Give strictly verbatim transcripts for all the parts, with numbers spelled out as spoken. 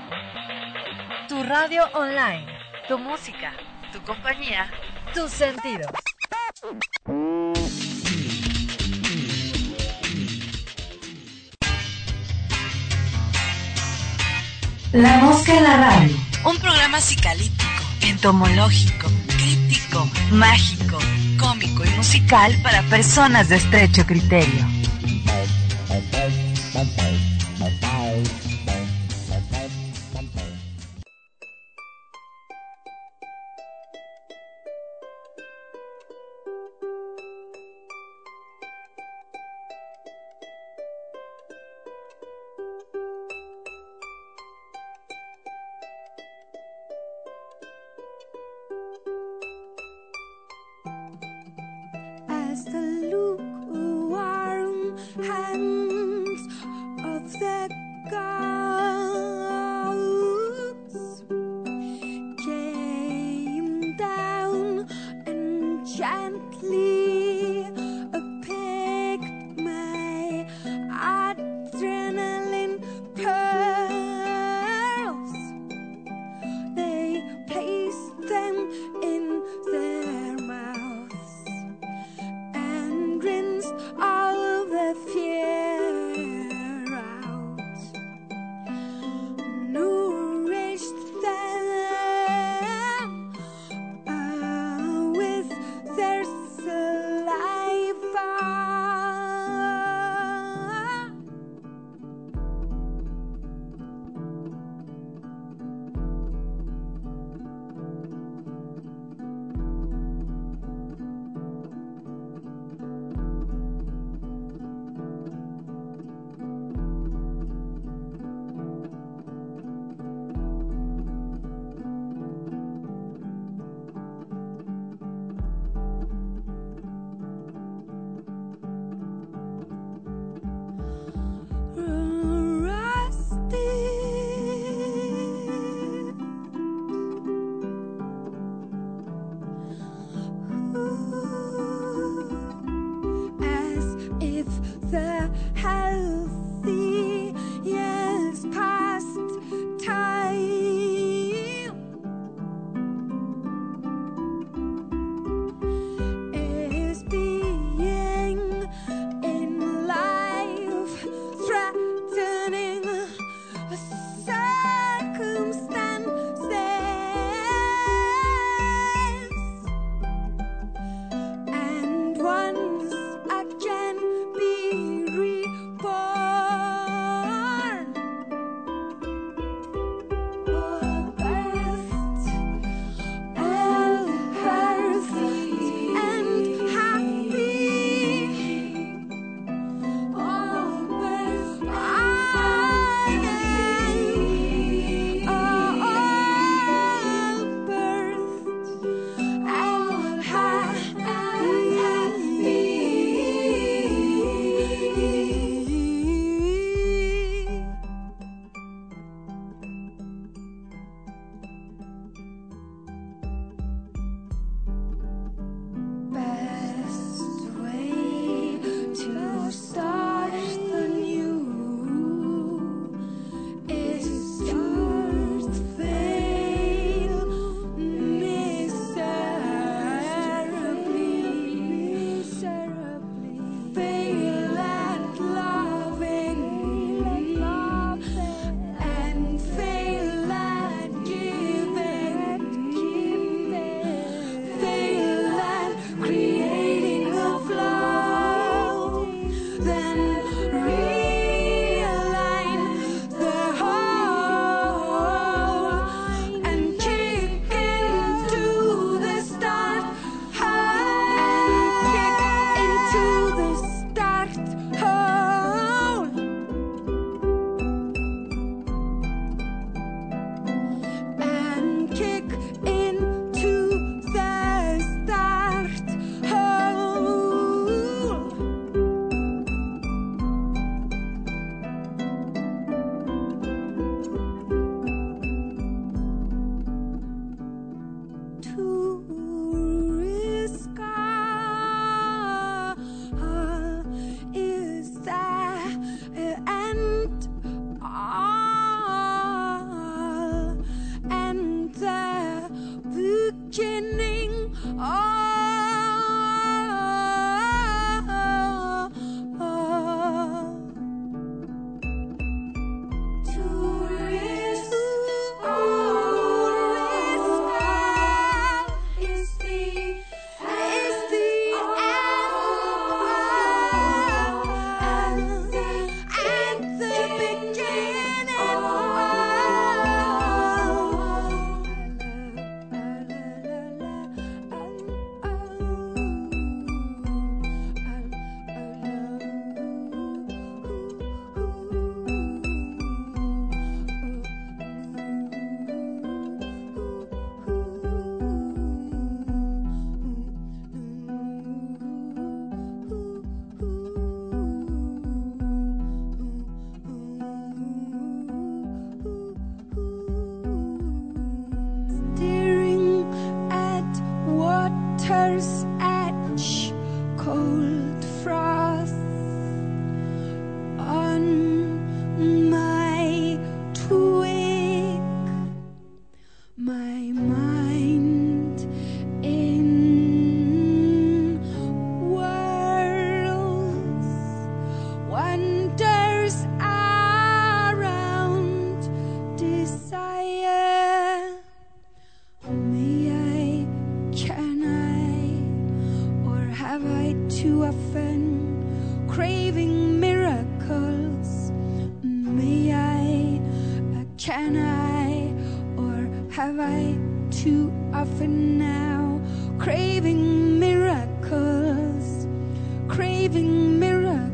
Tu radio online, tu música, tu compañía, tus sentidos. La Mosca en la Radio. Un programa psicalíptico, entomológico, críptico, mágico, cómico y musical para personas de estrecho criterio. can I, or have I too often now, craving miracles, craving miracles.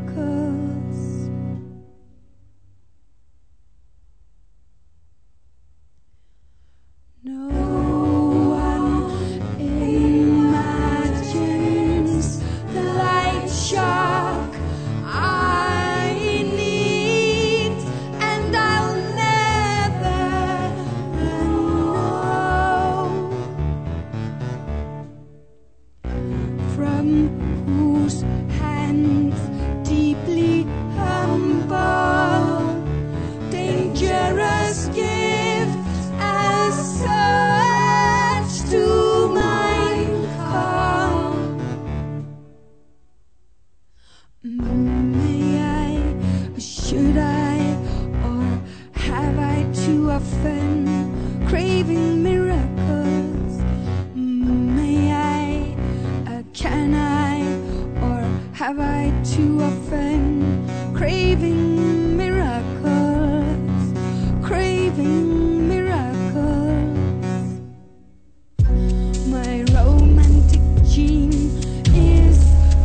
No one imagines the light shock I need, and I'll never know from whose hands deeply humble, dangerous gifts as such to mine come. May I, should I, or have I too often craving miracles? May I, uh, can I, or have I too often craving miracles, craving miracles? My romantic gene is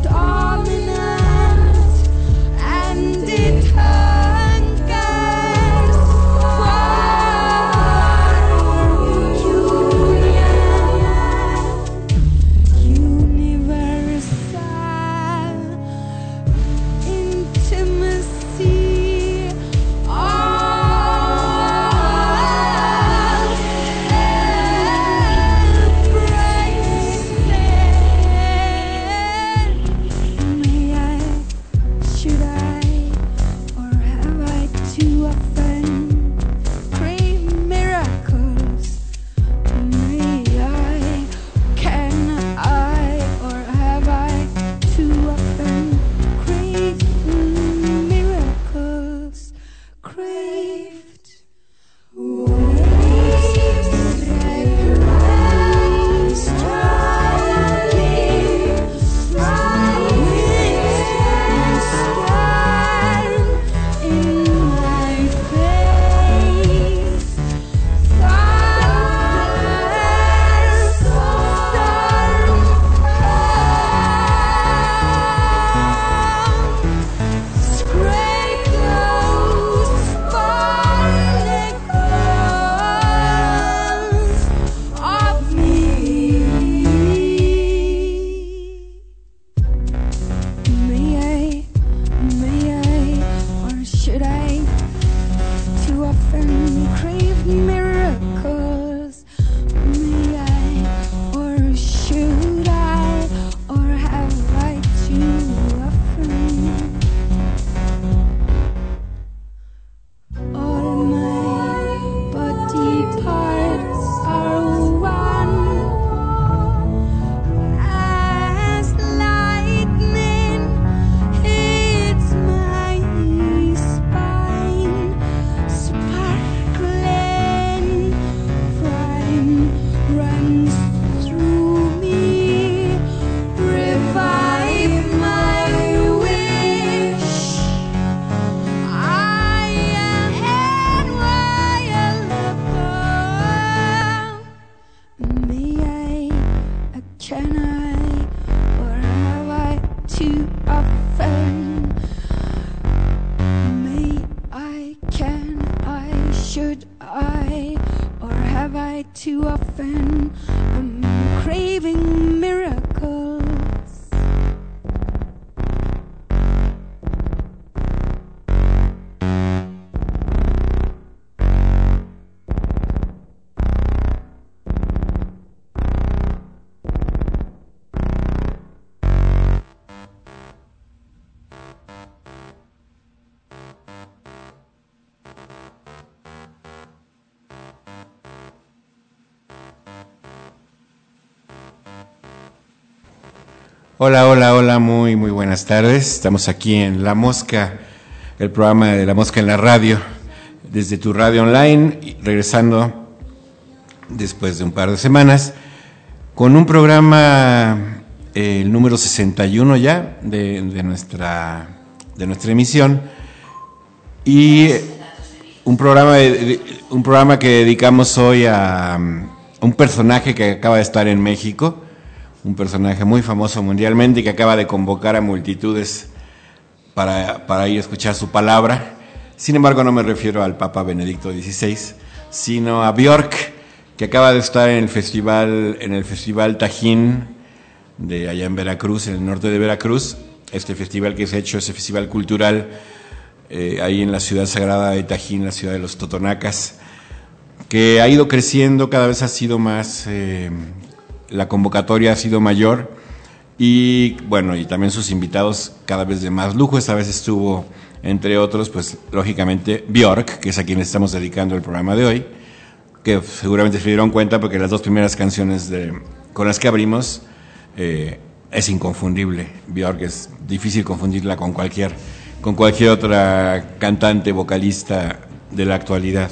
dominant, and it hungers for union, universal intimacy. All embracing. May I, should I, or have I too often crave miracles? May I, can I, or have I too often craved miracles? Craved, struggling, struggling, in my face. Scrape those barnacles of me. May I, may I, or should I too often crave miracles? May I, or should I, or have I too often? All my body parts are one, as lightning hits my spine, sparkling flame runs through me, revive my wish. I am inviolable. May I, uh, can I, or have I too often? May I, can I, should I, or have I too often? I'm craving miracles. Hola, hola, hola, muy, muy buenas tardes. Estamos aquí en La Mosca, el programa de La Mosca en la radio, desde tu radio online, y regresando después de un par de semanas, con un programa, eh, el número sesenta y uno ya, de, de, nuestra, de nuestra emisión, y un programa, de, un programa que dedicamos hoy a um, un personaje que acaba de estar en México, un personaje muy famoso mundialmente y que acaba de convocar a multitudes para, para ir a escuchar su palabra. Sin embargo, no me refiero al Papa Benedicto dieciséis, sino a Björk, que acaba de estar en el festival, en el festival Tajín de allá en Veracruz, en el norte de Veracruz. Este festival que se ha hecho, ese festival cultural eh, ahí en la ciudad sagrada de Tajín, la ciudad de los totonacas, que ha ido creciendo, cada vez ha sido más, eh, la convocatoria ha sido mayor y bueno, y también sus invitados cada vez de más lujo. Esta vez estuvo, entre otros, pues lógicamente Björk, que es a quien estamos dedicando el programa de hoy, que seguramente se dieron cuenta porque las dos primeras canciones de, con las que abrimos eh, es inconfundible. Björk es difícil confundirla con cualquier, con cualquier otra cantante, vocalista de la actualidad.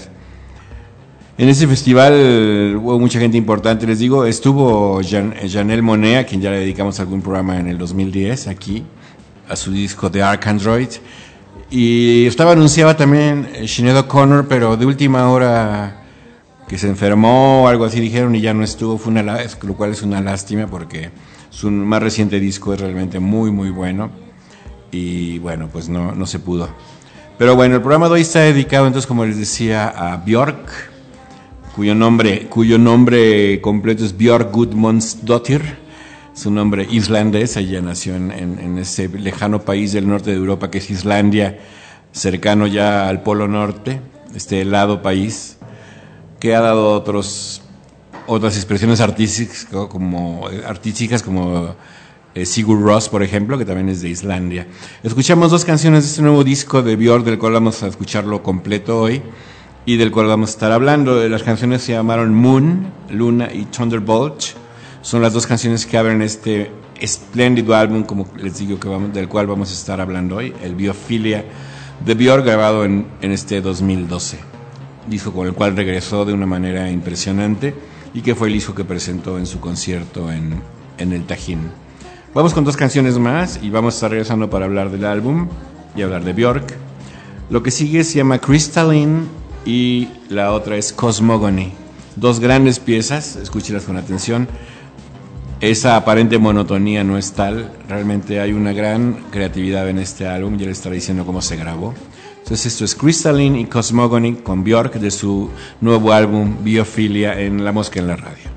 En ese festival hubo mucha gente importante, les digo, estuvo Jan, Janelle Monáe, a quien ya le dedicamos algún programa en el dos mil diez aquí, a su disco The Ark Android, y estaba anunciada también Sinéad O'Connor, pero de última hora que se enfermó o algo así dijeron y ya no estuvo, fue una, lo cual es una lástima porque su más reciente disco es realmente muy muy bueno y bueno, pues no, no se pudo. Pero bueno, el programa de hoy está dedicado entonces, como les decía, a Björk, cuyo nombre, cuyo nombre completo es Björk Gudmundsdóttir, su nombre islandés. Ella nació en, en, en ese lejano país del norte de Europa que es Islandia, cercano ya al Polo Norte, este helado país, que ha dado otros, otras expresiones artísticas como, artísticas como eh, Sigur Rós, por ejemplo, que también es de Islandia. Escuchamos dos canciones de este nuevo disco de Björk, del cual vamos a escucharlo completo hoy y del cual vamos a estar hablando. Las canciones se llamaron Moon, Luna y Thunderbolt. Son las dos canciones que abren este espléndido álbum, como les digo, que vamos, del cual vamos a estar hablando hoy, el Biophilia de Björk, grabado en, en este dos mil doce. Disco con el cual regresó de una manera impresionante y que fue el disco que presentó en su concierto en, en el Tajín. Vamos con dos canciones más y vamos a estar regresando para hablar del álbum y hablar de Björk. Lo que sigue se llama Crystalline y la otra es Cosmogony. Dos grandes piezas, escúchelas con atención. Esa aparente monotonía no es tal, realmente hay una gran creatividad en este álbum, ya les estaré diciendo cómo se grabó. Entonces esto es Crystalline y Cosmogony con Björk de su nuevo álbum Biophilia en La Mosca en la Radio.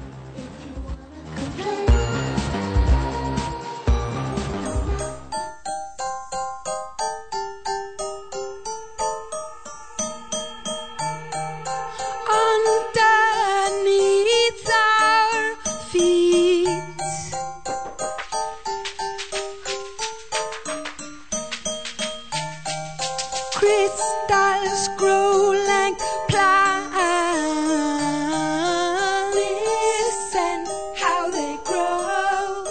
Crystals grow like plants. Listen how they grow.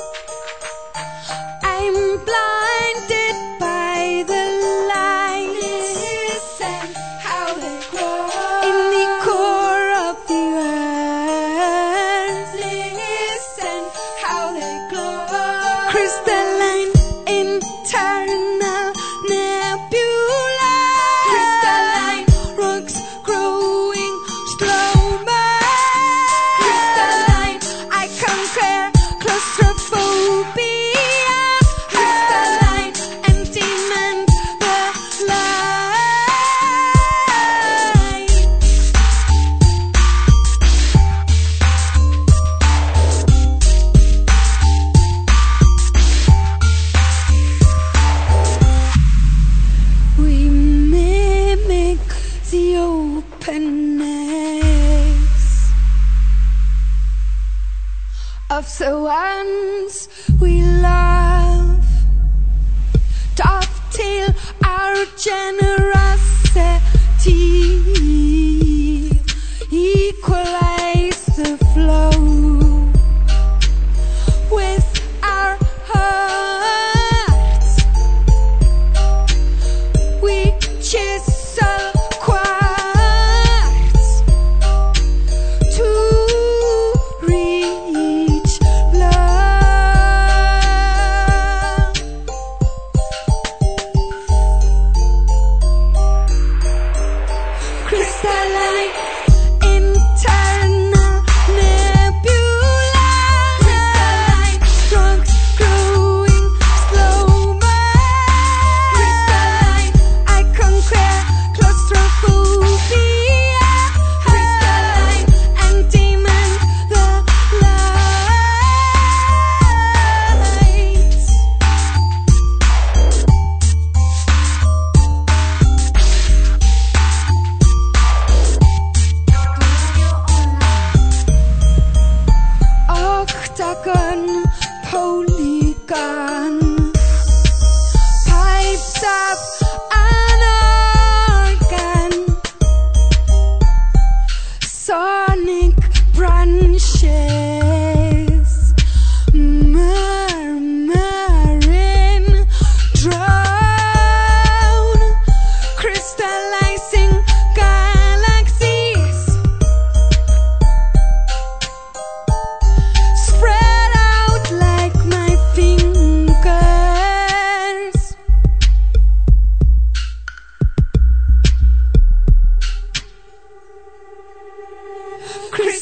I'm blinded by the light. Listen how they grow. In the core of the earth. Listen how they glow. Crystalline, internal nebula. Crystalline rocks growing slow-mo. Crystalline, I conquer claustrophobia. Crystalline, and demand the light. We mimic the openness of the ones we love. Dovetail our generosity, equalize the flow with our hearts. We chisel quartz to reach love.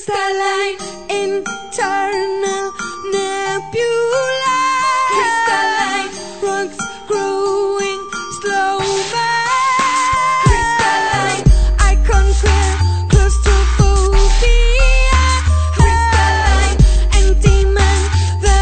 crystalline, internal nebula, crystalline, rocks growing slow by, crystalline, I conquer claustrophobia, crystalline, and demon the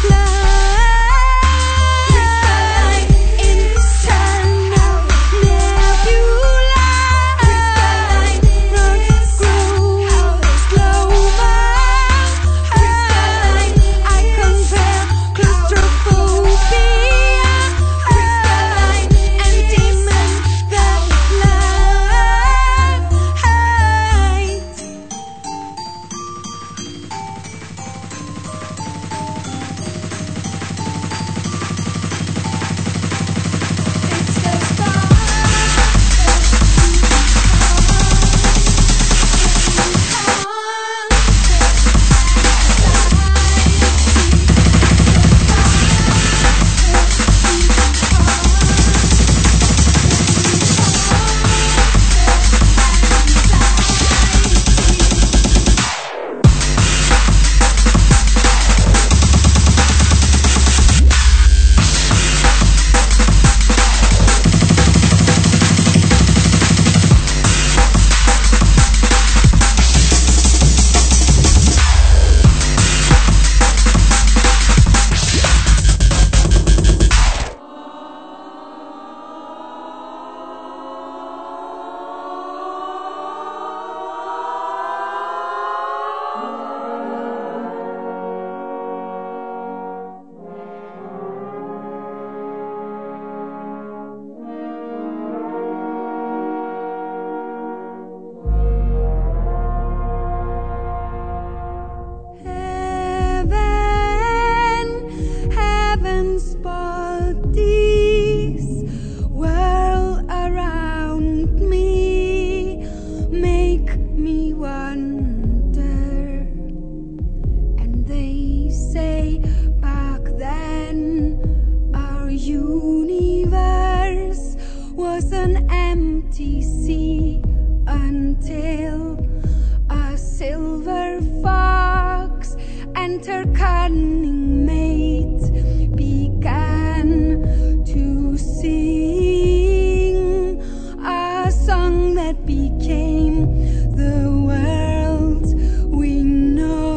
light, internal nebula, crystalline, rocks growing slow by, crystalline, I conquer claustrophobia, crystalline, and demon the light. It's the Heaven, heaven's bodies whirl around me, make me wonder. And they say back then our universe was an empty sea until a silver fox and her cunning mate began to sing a song that became the world we know.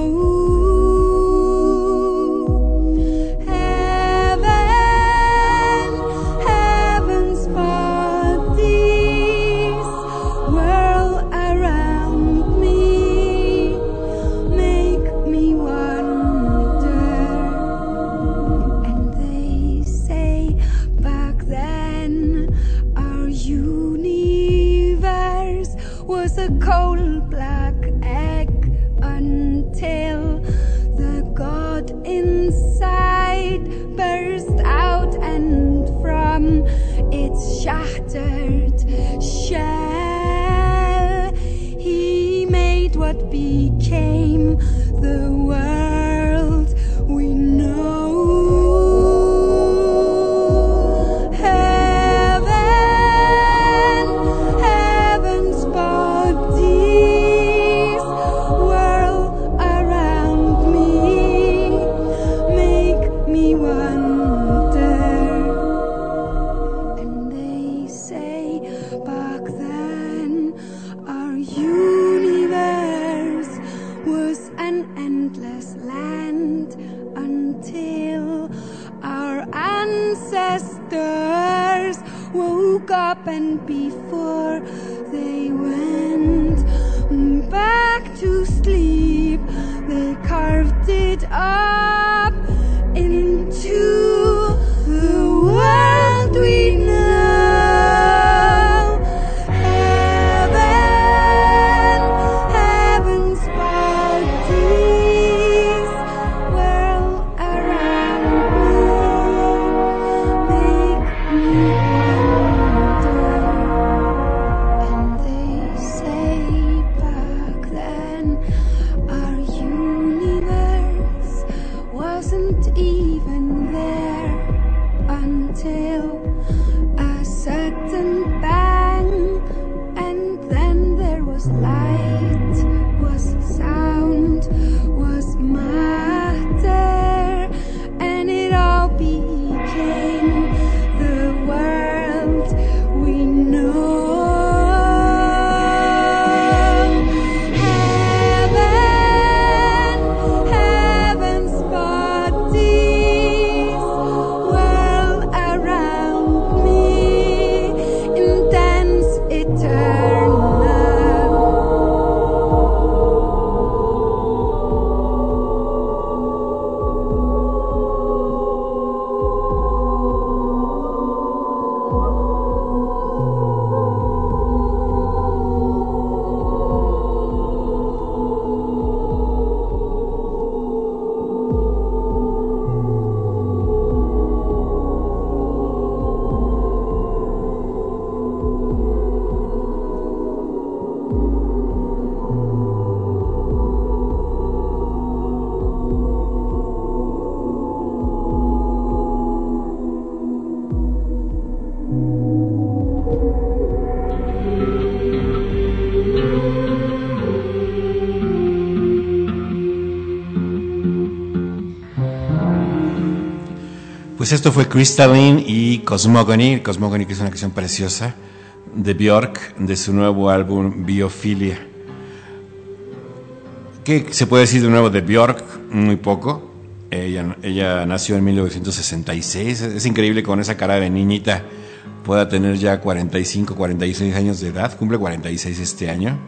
Heaven, heaven's bodies whirl around me, make me wonder. And they say back then our universe was a cold black egg until the god inside burst out, and from its shattered shell he made what became the world we know. Heaven, heaven's bodies whirl around me, make me wonder. And they say back then our universe was an endless land until our ancestors woke up, and before they went back to sleep they carved it up into the world we know. Heaven, heaven's bodies whirl around me, make me wonder. Pues esto fue Crystalline y Cosmogony, Cosmogony, que es una canción preciosa de Björk, de su nuevo álbum Biophilia. ¿Qué se puede decir de nuevo de Björk? Muy poco. Ella, ella nació en mil novecientos sesenta y seis. Es increíble que con esa cara de niñita pueda tener ya cuarenta y cinco, cuarenta y seis años de edad. Cumple cuarenta y seis este año.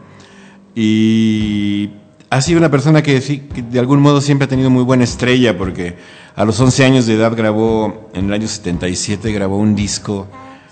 Y ha sido una persona que, sí, que de algún modo siempre ha tenido muy buena estrella, porque a los once años de edad grabó, en el año setenta y siete, grabó un disco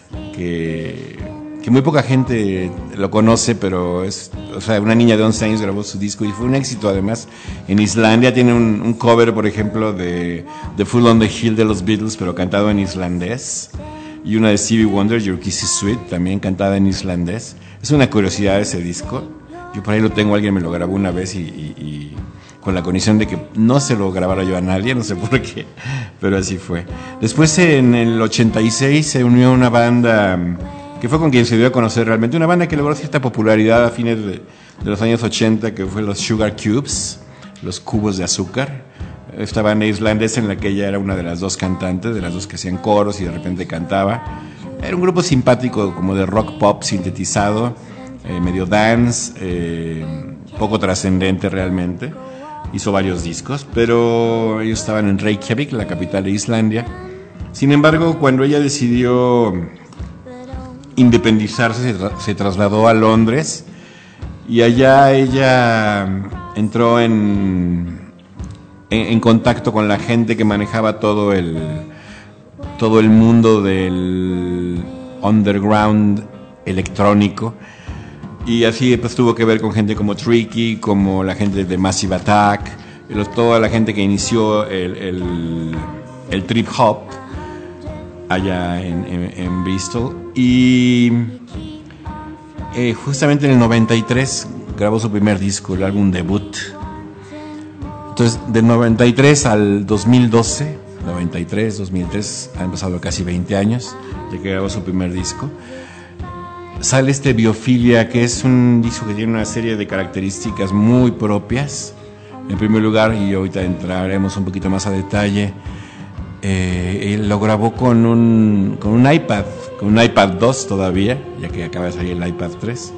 que, que muy poca gente lo conoce, pero es, o sea, una niña de once años grabó su disco y fue un éxito. Además, en Islandia tiene un, un cover, por ejemplo, de The Fool on the Hill de los Beatles, pero cantado en islandés, y una de Stevie Wonder, Your Kiss is Sweet, también cantada en islandés. Es una curiosidad ese disco. Yo por ahí lo tengo, alguien me lo grabó una vez y, y, y con la condición de que no se lo grabara yo a nadie, no sé por qué, pero así fue. Después, en el ochenta y seis, se unió a una banda que fue con quien se dio a conocer realmente, una banda que logró cierta popularidad a fines de, de los años ochenta, que fue los Sugar Cubes, los cubos de azúcar. Esta banda islandesa en la que ella era una de las dos cantantes, de las dos que hacían coros y de repente cantaba. Era un grupo simpático, como de rock pop sintetizado, eh, medio dance, eh, poco trascendente realmente. Hizo varios discos, pero ellos estaban en Reykjavik, la capital de Islandia. Sin embargo, cuando ella decidió independizarse, se, tra- se trasladó a Londres, y allá ella entró en, en, en contacto con la gente que manejaba todo el, todo el mundo del underground electrónico. Y así pues tuvo que ver con gente como Tricky, como la gente de Massive Attack, toda la gente que inició el, el, el trip hop allá en, en, en Bristol. Y eh, justamente en el noventa y tres grabó su primer disco, el álbum debut. Entonces, del noventa y tres al dos mil doce, noventa y tres, dos mil tres, han pasado casi veinte años de que grabó su primer disco. Sale este Biophilia, que es un disco que tiene una serie de características muy propias. En primer lugar, y ahorita entraremos un poquito más a detalle, eh, él lo grabó con un, con un iPad, con un iPad dos todavía, ya que acaba de salir el iPad tres.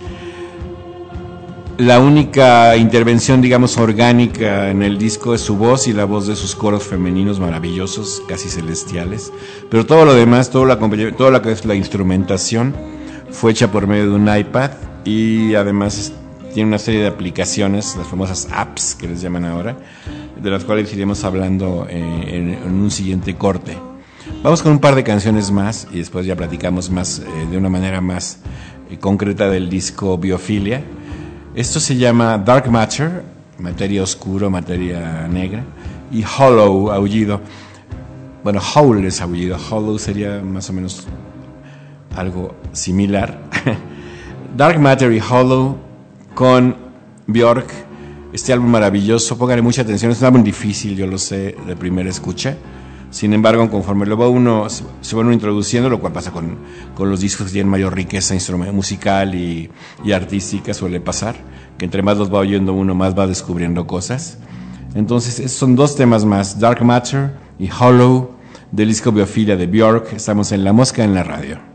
La única intervención, digamos, orgánica en el disco es su voz y la voz de sus coros femeninos maravillosos, casi celestiales. Pero todo lo demás, todo, la, todo lo que es la instrumentación, fue hecha por medio de un iPad, y además tiene una serie de aplicaciones, las famosas apps que les llaman ahora, de las cuales iremos hablando eh, en, en un siguiente corte. Vamos con un par de canciones más y después ya platicamos más eh, de una manera más eh, concreta del disco Biophilia. Esto se llama Dark Matter, materia oscura, materia negra, y Hollow, aullido. Bueno, Howl es aullido, Hollow sería más o menos algo similar. Dark Matter y Hollow con Björk, este álbum maravilloso. Pónganle mucha atención, es un álbum difícil, yo lo sé, de primera escucha. Sin embargo, conforme lo va uno, se va uno introduciendo, lo cual pasa con, con los discos que tienen mayor riqueza instrumental, musical y, y artística, suele pasar, que entre más los va oyendo uno, más va descubriendo cosas. Entonces, son dos temas más, Dark Matter y Hollow, del disco Biophilia de Björk. Estamos en La Mosca en la radio.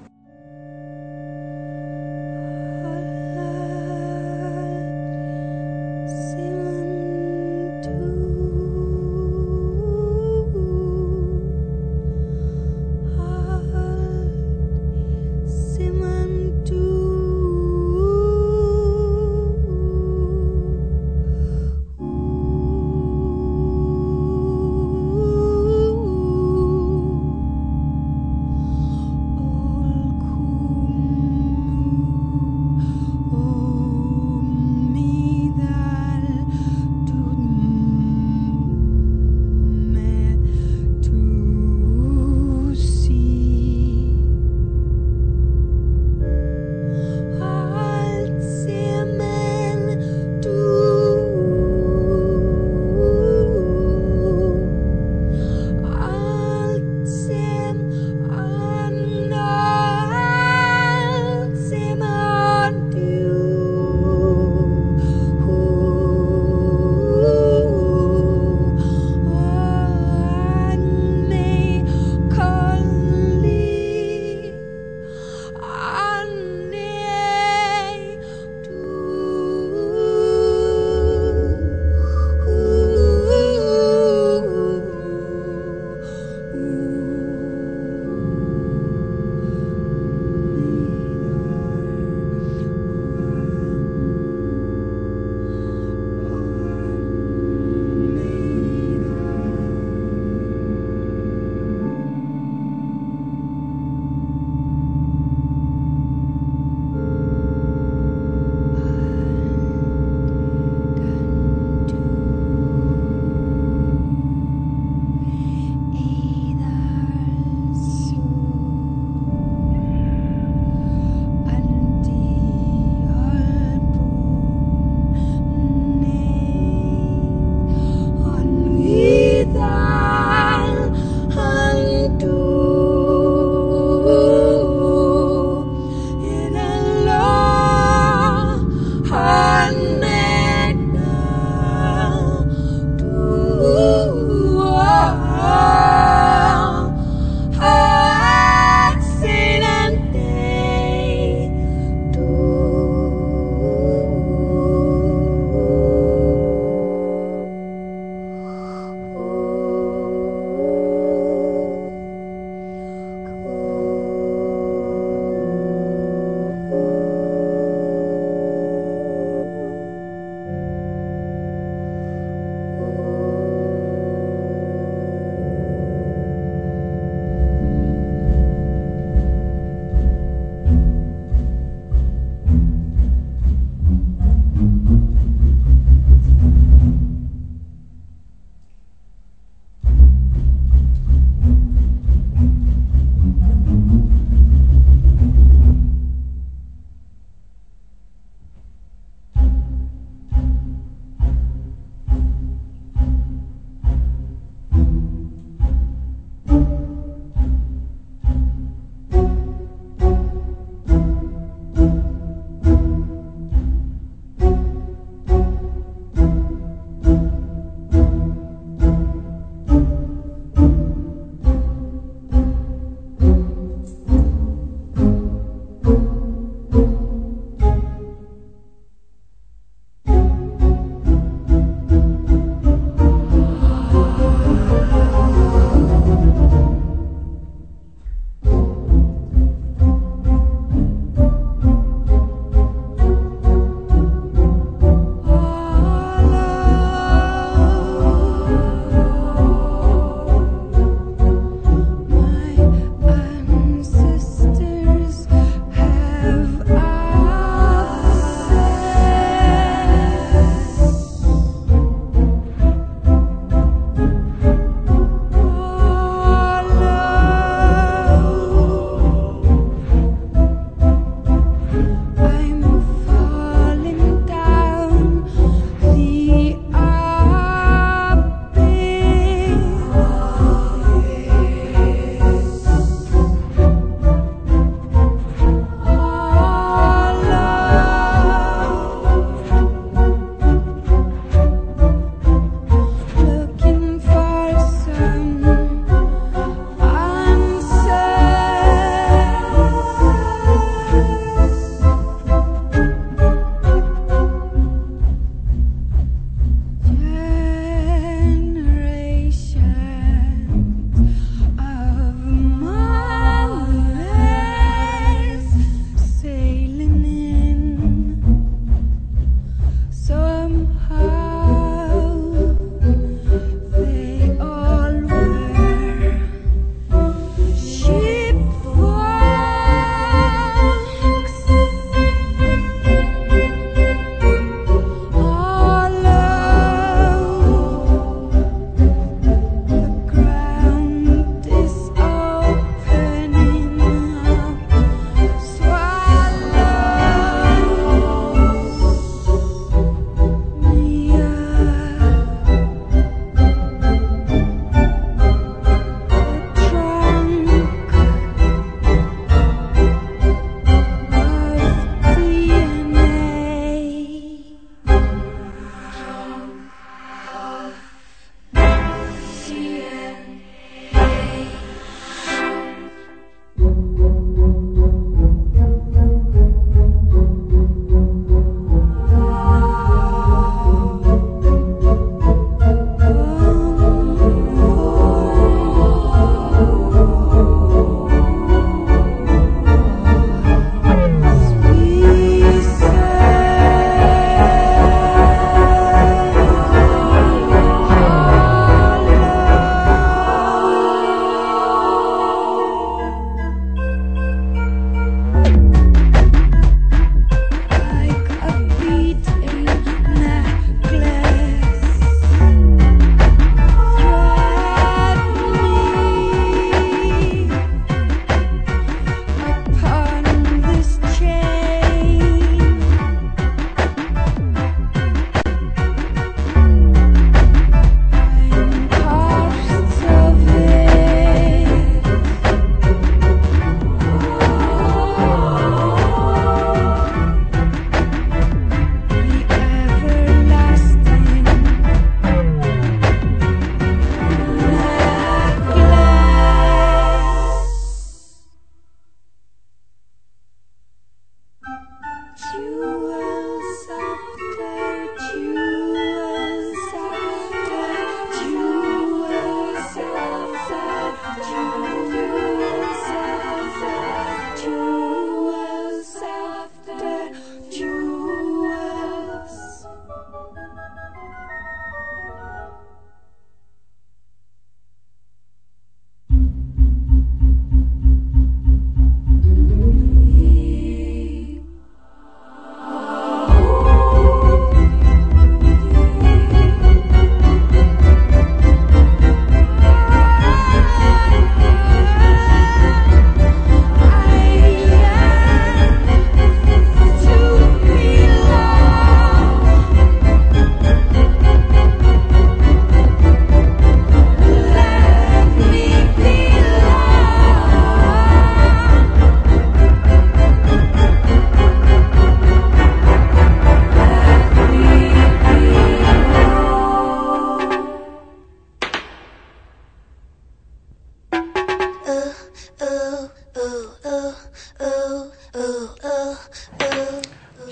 Oh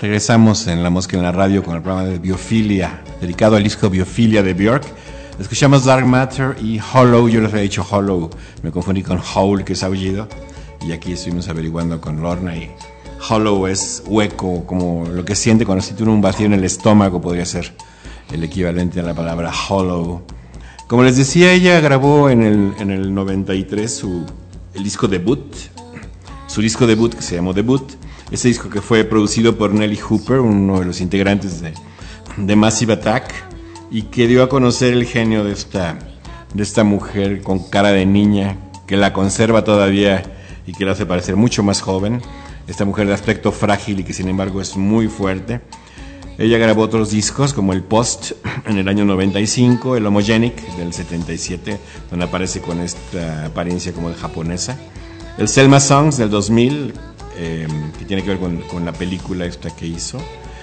Regresamos en La Mosca en la Radio con el programa de Biofilia, dedicado al disco Biofilia de Björk. Escuchamos Dark Matter y Hollow. Yo les había dicho Hollow, me confundí con Howl, que es aullido, y aquí estuvimos averiguando con Lorna, y Hollow es hueco, como lo que siente cuando siente un vacío en el estómago, podría ser el equivalente a la palabra hollow. Como les decía, ella grabó en el, en el noventa y tres su, el disco debut, su disco debut que se llamó Debut. Ese disco que fue producido por Nelly Hooper, uno de los integrantes de, de Massive Attack, y que dio a conocer el genio de esta, de esta mujer con cara de niña, que la conserva todavía y que la hace parecer mucho más joven. Esta mujer de aspecto frágil y que sin embargo es muy fuerte. Ella grabó otros discos como el Post en el año noventa y cinco, el Homogenic del setenta y siete, donde aparece con esta apariencia como de japonesa, el Selma Songs del dos mil, eh, que tiene que ver con, con la película esta que hizo,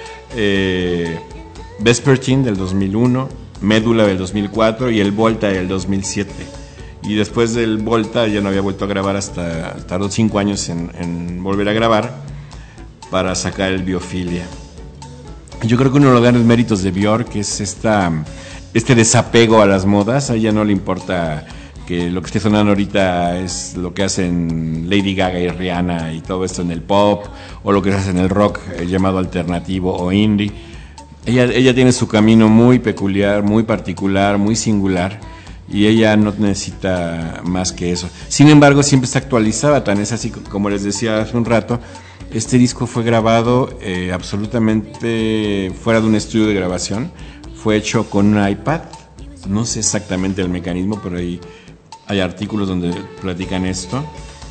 eh, Vespertine del dos mil uno, Médula del dos mil cuatro y el Volta del dos mil siete. Y después del Volta ya no había vuelto a grabar, hasta tardó cinco años en, en volver a grabar para sacar el Biofilia. Yo creo que uno de los grandes méritos de Björk es esta, este desapego a las modas. A ella no le importa que lo que esté sonando ahorita es lo que hacen Lady Gaga y Rihanna y todo esto en el pop, o lo que se hace en el rock eh, llamado alternativo o indie. Ella, ella tiene su camino muy peculiar, muy particular, muy singular, y ella no necesita más que eso. Sin embargo, siempre está actualizada, tan es así como les decía hace un rato. Este disco fue grabado eh, absolutamente fuera de un estudio de grabación. Fue hecho con un iPad. No sé exactamente el mecanismo, pero ahí hay artículos donde platican esto.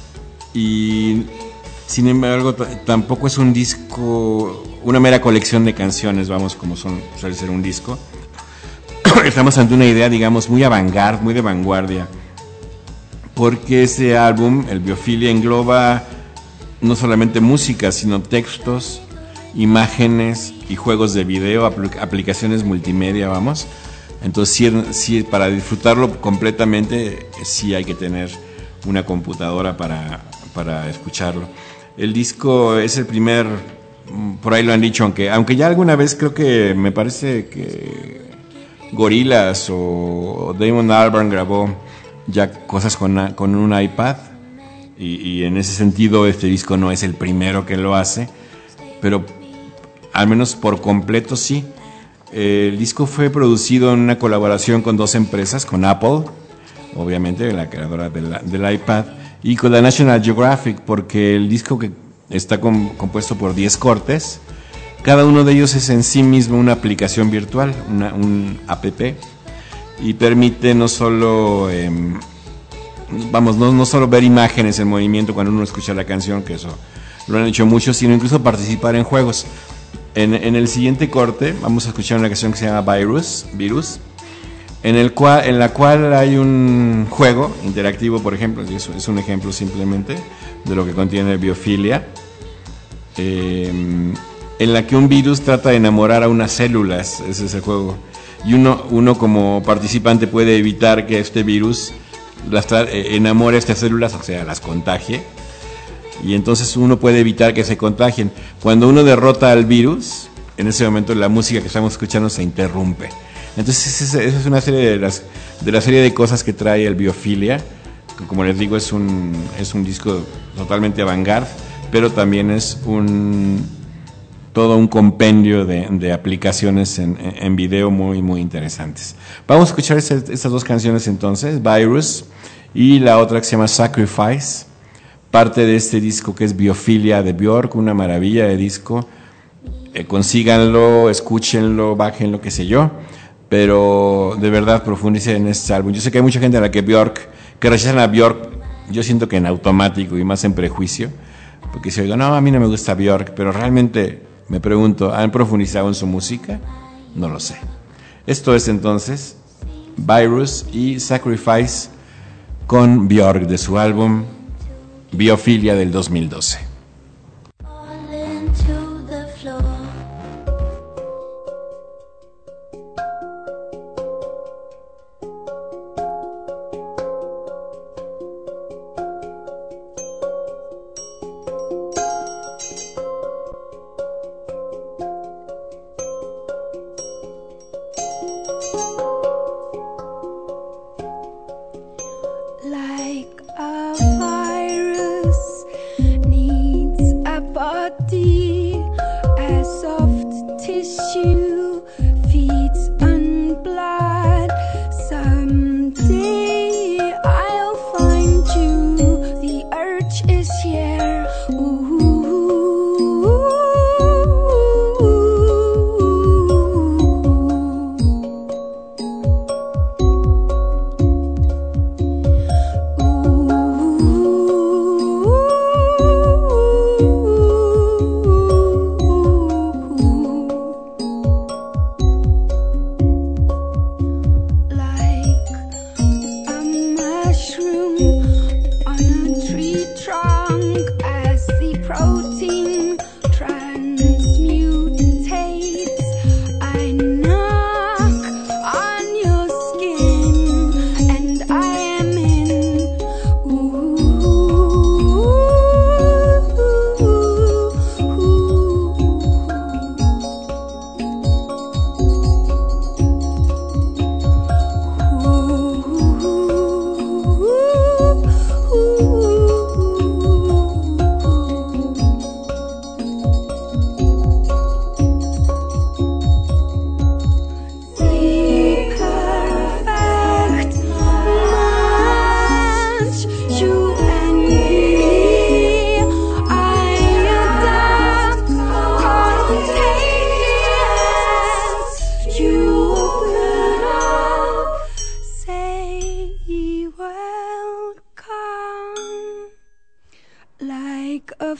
Y sin embargo, t- tampoco es un disco, una mera colección de canciones, vamos, como son, suele ser un disco. Estamos ante una idea, digamos, muy avant-garde, muy de vanguardia. Porque ese álbum, el Biofilia, engloba no solamente música, sino textos, imágenes y juegos de video, apl- aplicaciones multimedia, vamos. Entonces, sí, sí, para disfrutarlo completamente, sí hay que tener una computadora para, para escucharlo. El disco es el primer, por ahí lo han dicho, aunque, aunque ya alguna vez creo que me parece que Gorillaz o Damon Albarn grabó ya cosas con, con un iPad. Y, y en ese sentido este disco no es el primero que lo hace, pero al menos por completo sí. El disco fue producido en una colaboración con dos empresas, con Apple, obviamente la creadora del, del iPad, y con la National Geographic, porque el disco que está com, compuesto por diez cortes, cada uno de ellos es en sí mismo una aplicación virtual, una, un app, y permite no solo eh, vamos, no, no solo ver imágenes en movimiento cuando uno escucha la canción, que eso lo han hecho muchos, sino incluso participar en juegos. En, en el siguiente corte vamos a escuchar una canción que se llama Virus, Virus, en, el cual, en la cual hay un juego interactivo, por ejemplo, es, es un ejemplo simplemente de lo que contiene Biofilia, eh, en la que un virus trata de enamorar a unas células, ese es el juego, y uno, uno como participante puede evitar que este virus las tra- enamore a estas células, o sea, las contagie, y entonces uno puede evitar que se contagien. Cuando uno derrota al virus, en ese momento la música que estamos escuchando se interrumpe. Entonces esa es una serie de las de la serie de cosas que trae el Biofilia, que como les digo es un es un disco totalmente avant-garde, pero también es un todo un compendio de, de aplicaciones en, en video muy muy interesantes. Vamos a escuchar ese, estas dos canciones entonces, Virus y la otra que se llama Sacrifice, parte de este disco que es Biofilia de Björk, una maravilla de disco. Eh, consíganlo, escúchenlo, bájenlo, qué sé yo, pero de verdad profundicen en este álbum. Yo sé que hay mucha gente a la que Björk, que rechazan a Björk, yo siento que en automático y más en prejuicio, porque si oigo, no, a mí no me gusta Björk, pero realmente me pregunto, ¿han profundizado en su música? No lo sé. Esto es entonces Virus y Sacrifice con Björk de su álbum Biofilia del dos mil doce.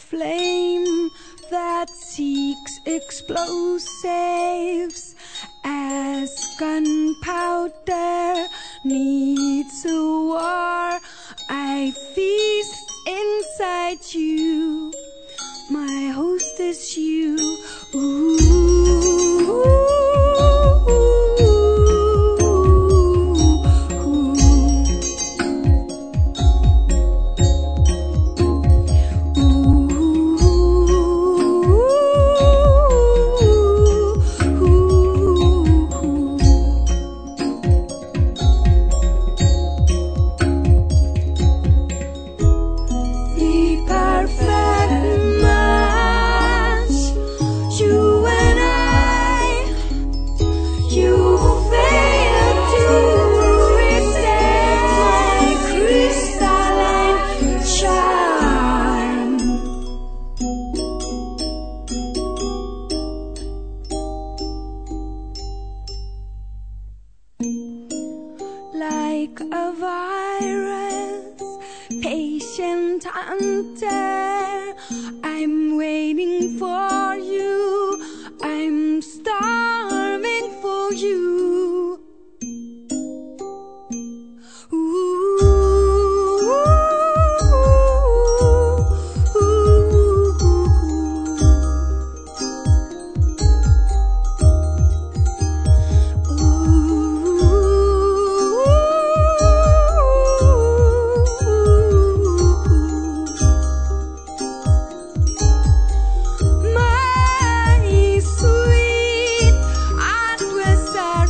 flame that seeks explosives, as gunpowder needs a war. I feast inside you, my host is you. Ooh. Like a virus, patient hunter, I'm waiting for you, I'm starving for you. My sweet adversary,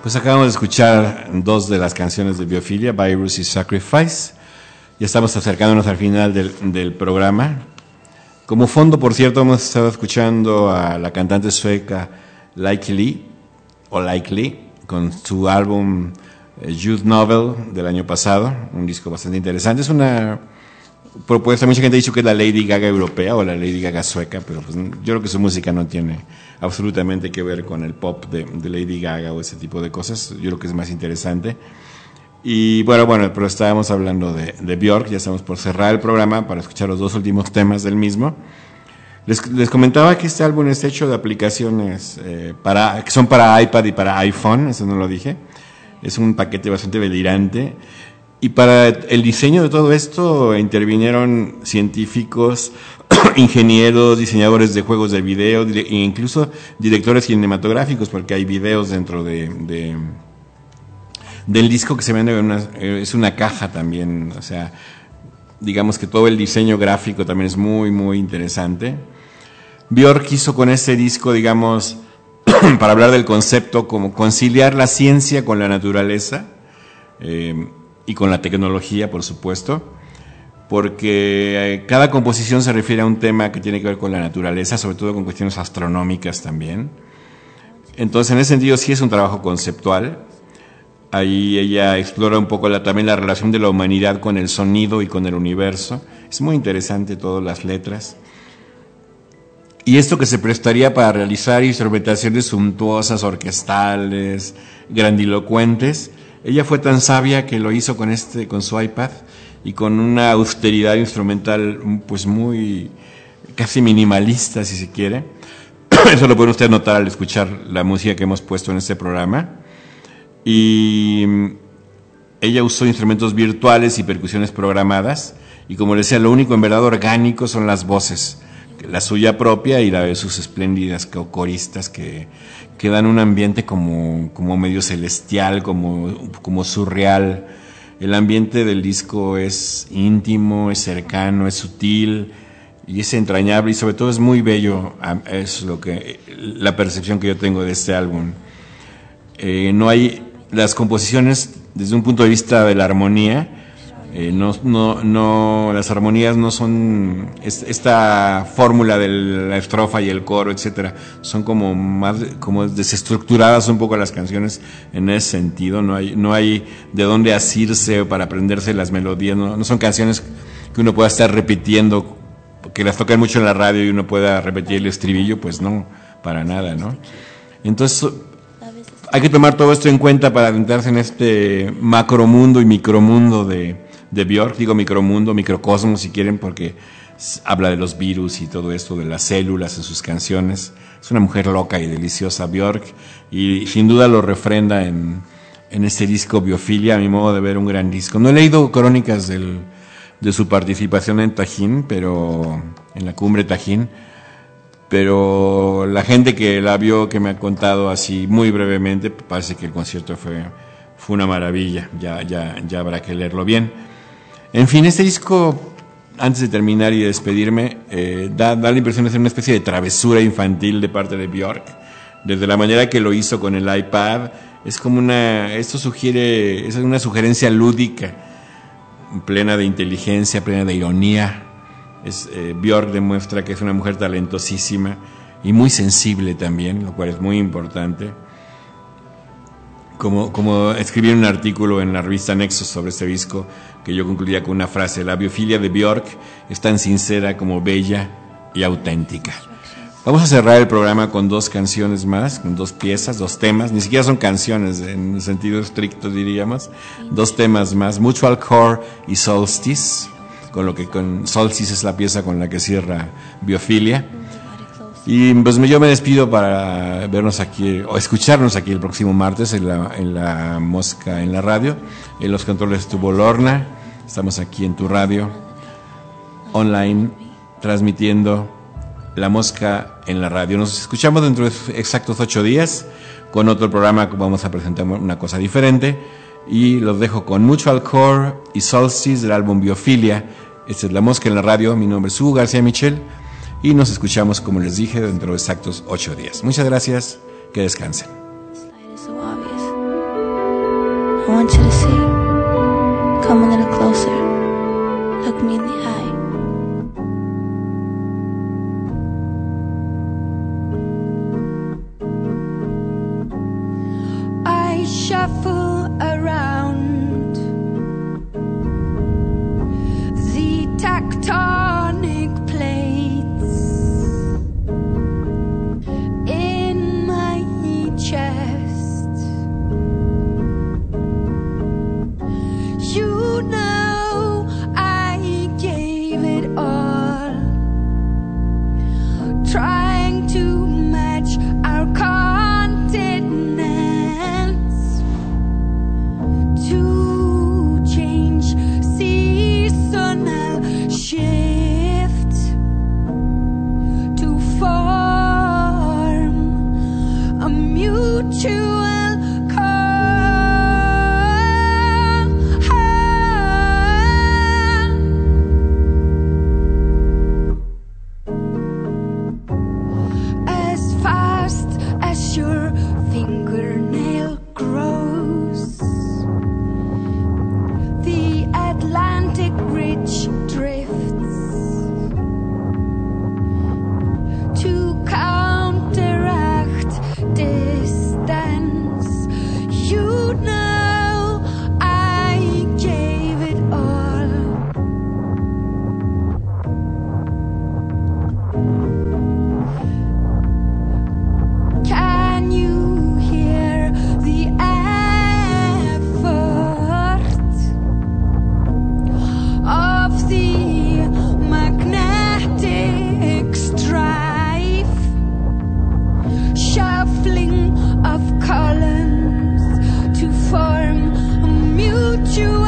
Pues acabamos de escuchar dos de las canciones de Biofilia, Virus y Sacrifice. Ya estamos acercándonos al final del, del programa. Como fondo, por cierto, hemos estado escuchando a la cantante sueca Likely, o Likely, con su álbum Youth Novel del año pasado, un disco bastante interesante. Es una propuesta, mucha gente ha dicho que es la Lady Gaga europea o la Lady Gaga sueca, pero pues yo creo que su música no tiene absolutamente que ver con el pop de, de Lady Gaga o ese tipo de cosas. Yo creo que es más interesante. Y bueno, bueno, pero estábamos hablando de, de Björk, ya estamos por cerrar el programa para escuchar los dos últimos temas del mismo. Les, les comentaba que este álbum es hecho de aplicaciones eh, para, que son para iPad y para iPhone, eso no lo dije. Es un paquete bastante delirante. Y para el diseño de todo esto intervinieron científicos, ingenieros, diseñadores de juegos de video, e incluso directores cinematográficos, porque hay videos dentro de, de del disco que se vende en una, es una caja también, o sea, digamos que todo el diseño gráfico también es muy, muy interesante. Björk quiso con este disco, digamos, para hablar del concepto, como conciliar la ciencia con la naturaleza, eh, y con la tecnología, por supuesto, porque cada composición se refiere a un tema que tiene que ver con la naturaleza, sobre todo con cuestiones astronómicas también. Entonces, en ese sentido, sí es un trabajo conceptual. Ahí ella explora un poco la, también la relación de la humanidad con el sonido y con el universo. Es muy interesante todas las letras. Y esto que se prestaría para realizar instrumentaciones suntuosas, orquestales, grandilocuentes. Ella fue tan sabia que lo hizo con este, con su iPad y con una austeridad instrumental, pues muy, casi minimalista, si se quiere. Eso lo puede usted notar al escuchar la música que hemos puesto en este programa. Y ella usó instrumentos virtuales y percusiones programadas. Y como les decía, lo único en verdad orgánico son las voces, la suya propia y la de sus espléndidas coristas que que dan un ambiente como, como medio celestial, como, como surreal. El ambiente del disco es íntimo, es cercano, es sutil y es entrañable y sobre todo es muy bello. Es lo que, la percepción que yo tengo de este álbum. Eh, no hay, las composiciones desde un punto de vista de la armonía, Eh, no, no, no, las armonías no son es, esta fórmula de la estrofa y el coro, etcétera, son como más, como desestructuradas un poco las canciones en ese sentido. No hay, no hay de dónde asirse para aprenderse las melodías. No, no son canciones que uno pueda estar repitiendo, que las tocan mucho en la radio y uno pueda repetir el estribillo, pues no, para nada, ¿no? Entonces hay que tomar todo esto en cuenta para adentrarse en este macromundo y micromundo de de Björk, digo micromundo, microcosmos si quieren, porque habla de los virus y todo esto, de las células en sus canciones. Es una mujer loca y deliciosa Björk, y sin duda lo refrenda en, en este disco Biofilia, a mi modo de ver un gran disco. No he leído crónicas del, de su participación en Tajín, pero en la cumbre Tajín, pero la gente que la vio, que me ha contado así muy brevemente, parece que el concierto fue, fue una maravilla. Ya, ya, ya habrá que leerlo bien. En fin, este disco, antes de terminar y despedirme, eh, da, da la impresión de ser una especie de travesura infantil de parte de Björk. Desde la manera que lo hizo con el iPad, es como una, esto sugiere, es una sugerencia lúdica, plena de inteligencia, plena de ironía. Es, eh, Björk demuestra que es una mujer talentosísima y muy sensible también, lo cual es muy importante. Como, como escribí en un artículo en la revista Nexus sobre este disco, que yo concluía con una frase: la biofilia de Björk es tan sincera como bella y auténtica. Vamos a cerrar el programa con dos canciones más, con dos piezas, dos temas, ni siquiera son canciones en el sentido estricto diríamos, dos temas más, Mutual Core y Solstice, con lo que con Solstice es la pieza con la que cierra Biofilia. Y pues yo me despido para vernos aquí, o escucharnos aquí el próximo martes en la, en la Mosca en la radio. En los controles estuvo Lorna. Estamos aquí en tu radio online transmitiendo La Mosca en la radio. Nos escuchamos dentro de exactos ocho días con otro programa que vamos a presentar una cosa diferente. Y los dejo con Mutual Core y Solstice del álbum Biofilia. Esta es La Mosca en la radio. Mi nombre es Hugo García Michel. Y nos escuchamos, como les dije, dentro de exactos ocho días. Muchas gracias, que descansen. Slide is so obvious. high. I shuffle around the tectonic plates in my chest. You know I gave it all, trying to match our continents, to change seasonal shift, to form a mutual your fingernail grows. The Atlantic Ridge drifts to counteract distance. You know I gave it all. Can you hear the effort of the magnetic strife, shuffling of columns to form a mutual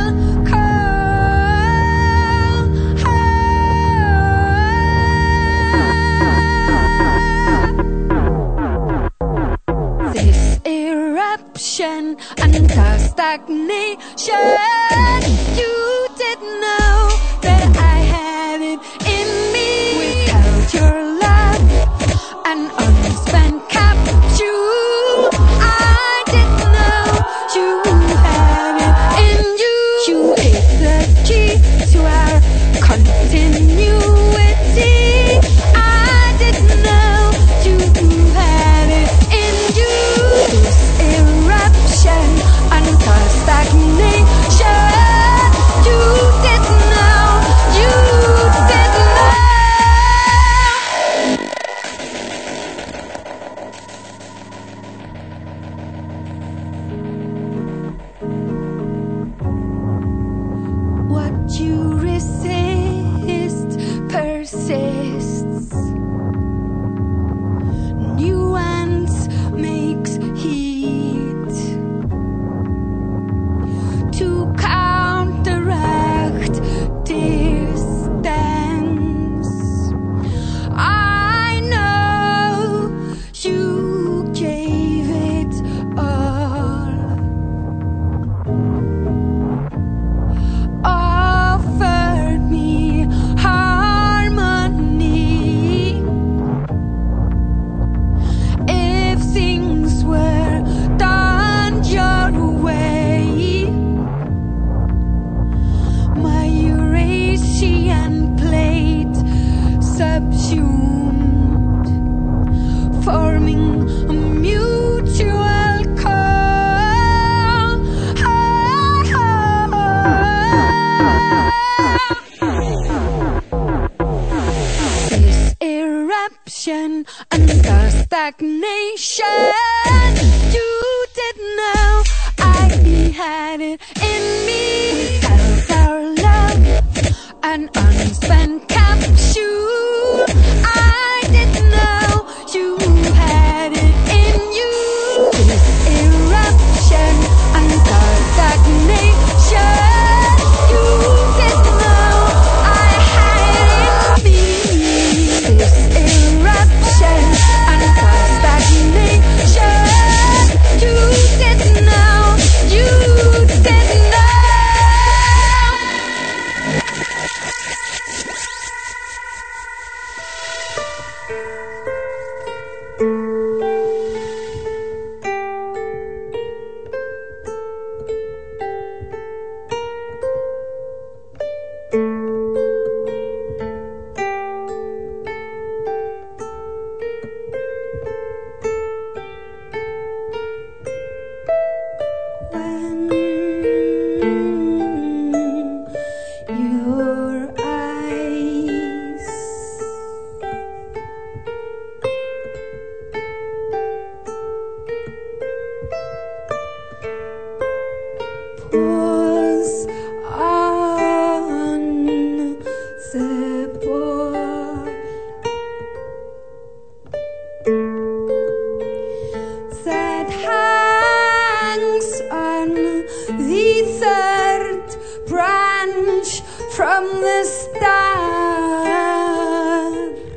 eruption under stagnation. You didn't know that I had it in me. Without your love, an unspent capsule. I didn't know you had it in you. You hit the key to our continuity. I didn't know you had it in you. Eruption under stagnation. You didn't know, you didn't know. What you resist persists. Nuance makes heat to counteract distance. I know you gave it all, offered me harmony. If things were done your way, my Eurasian plate subsumed, forming a mutual call. This eruption under stagnation. You didn't know I had it in me. Without our love, an unspent capsule. I didn't know you had it in you. This eruption under stagnation. You didn't know I had it in me. This eruption under stagnation. You didn't know, you didn't know. boy that hangs on the third branch from the star.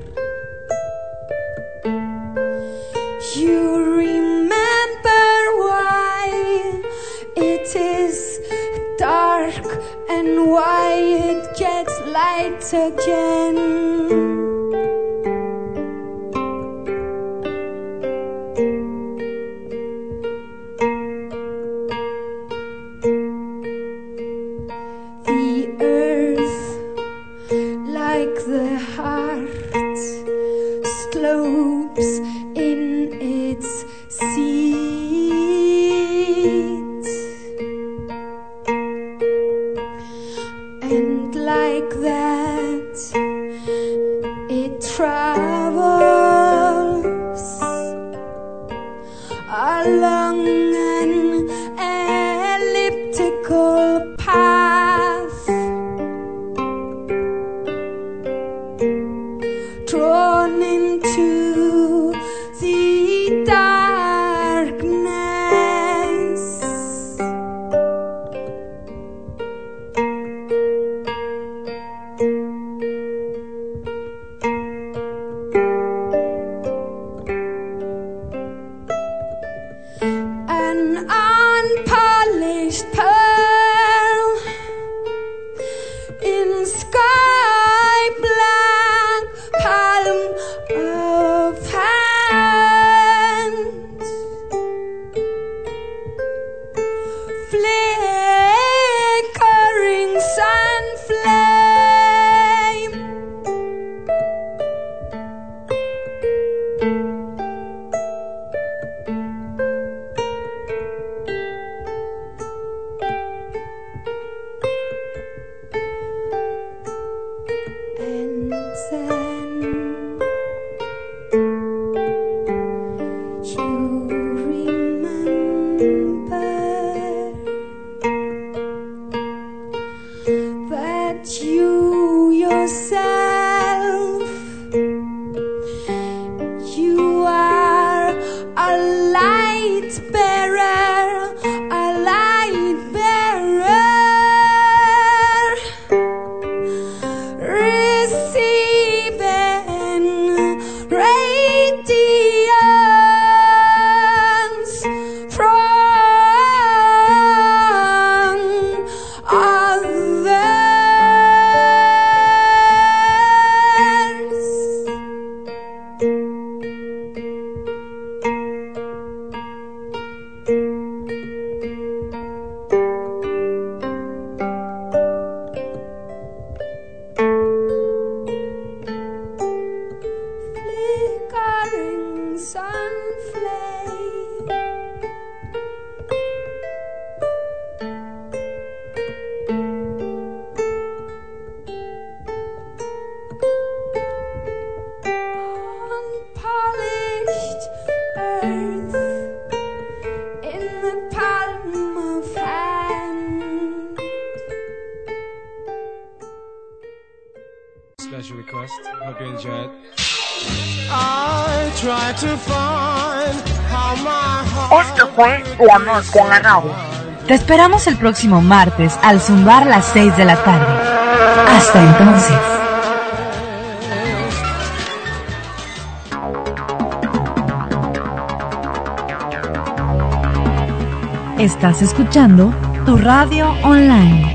You remember why it is dark and why it gets light again. Esto fue La Mosca en la Radio. Te esperamos el próximo martes al zumbar las seis de la tarde. Hasta entonces. Estás escuchando tu radio online.